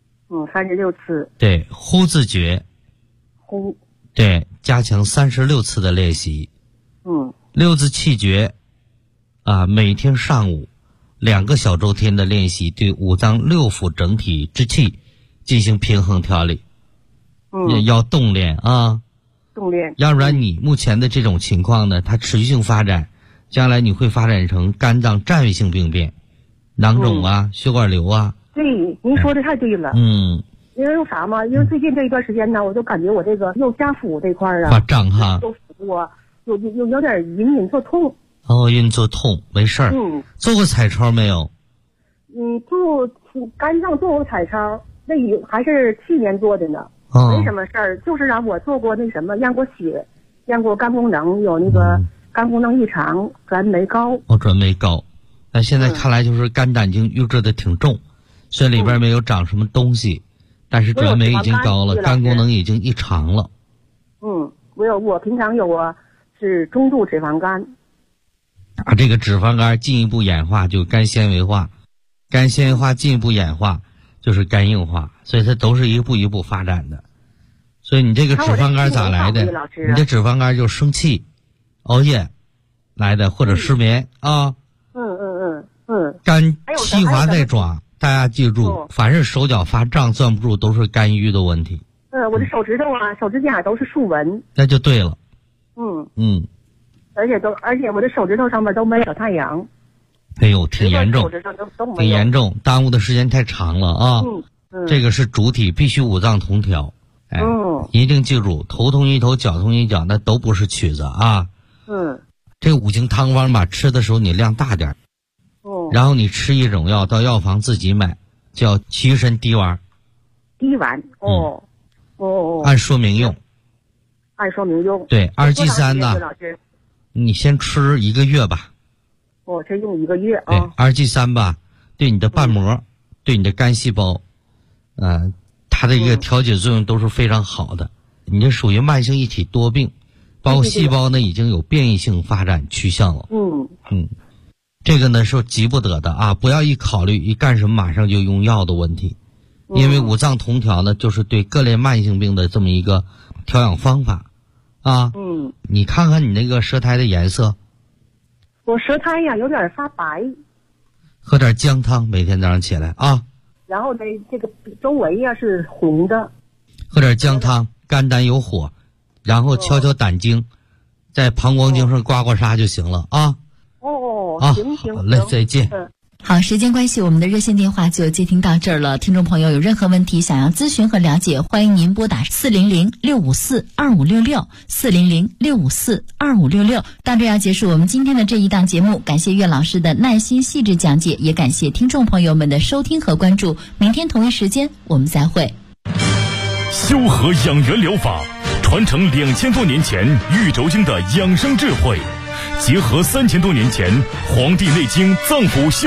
36次。 对，呼字诀。 呼。 对，加强36次的练习。6字气诀，每天上午2个小周天的练习，对五脏6腑整体之气进行平衡调理。也要动练啊。 动练。 要不然你目前的这种情况呢，它持续性发展，将来你会发展成肝脏占位性病变，囊肿啊，血管瘤啊。 对，您说的太对了。因为啥嘛？因为最近这一段时间呢，我就感觉我这个右下腹这块啊发胀哈， 我有点隐作痛。 隐作痛，没事儿。做过彩超没有？ 做肝脏做过彩超，那还是去年做的呢。没什么事儿，就是让我做过那什么，验过血，验过肝功能，有那个肝功能异常，转酶高。 转酶高。那现在看来就是肝胆经郁滞的挺重，虽然里边没有长什么东西，但是转酶已经高了，肝功能已经异常了。 我平常是中度脂肪肝。 这个脂肪肝进一步演化就肝纤维化，肝纤维化进一步演化就是肝硬化，所以它都是一步一步发展的。所以你这个脂肪肝咋来的？你这脂肪肝就是生气、熬夜来的，或者失眠啊。肝气滑在爪，大家记住，凡是手脚发胀、攥不住，都是肝郁的问题。 我的手指头手指甲都是竖纹。 那就对了。 而且我的手指头上面都没有太阳。 哎呦，挺严重，挺严重，耽误的时间太长了啊。这个是主体，必须五脏同调。一定记住，头痛一头，脚痛一脚，那都不是曲子啊。这五行汤方吧，吃的时候你量大点。然后你吃一种药，到药房自己买，叫齐参滴丸。 滴丸。 按说明用。对，2G3呢，你先吃1个月吧。 先用1个月啊。 对，2G3吧，对你的瓣膜，对你的肝细胞，它的一个调节作用都是非常好的。你这属于慢性一体多病，包括细胞呢已经有变异性发展趋向了。这个呢是急不得的啊，不要一考虑一干什么马上就用药的问题。因为五脏同调呢，就是对各类慢性病的这么一个调养方法啊。你看看你那个舌苔的颜色。 我舌苔呀有点发白。 喝点姜汤，每天早上起来啊。 然后呢，这个周围呀是红的。 喝点姜汤，肝胆有火，然后敲胆经，在膀胱经上刮刮痧就行了啊。 行， 好嘞，再见。 好，时间关系，我们的热线电话就接听到这儿了。听众朋友有任何问题想要咨询和了解，欢迎您拨打400-654-2566 400-654-2566。到这要结束我们今天的这一档节目，感谢岳老师的耐心细致讲解，也感谢听众朋友们的收听和关注。明天同一时间我们再会。 修和养元疗法传承2000多年前玉轴经的养生智慧，结合3000多年前《黄帝内经》脏腑修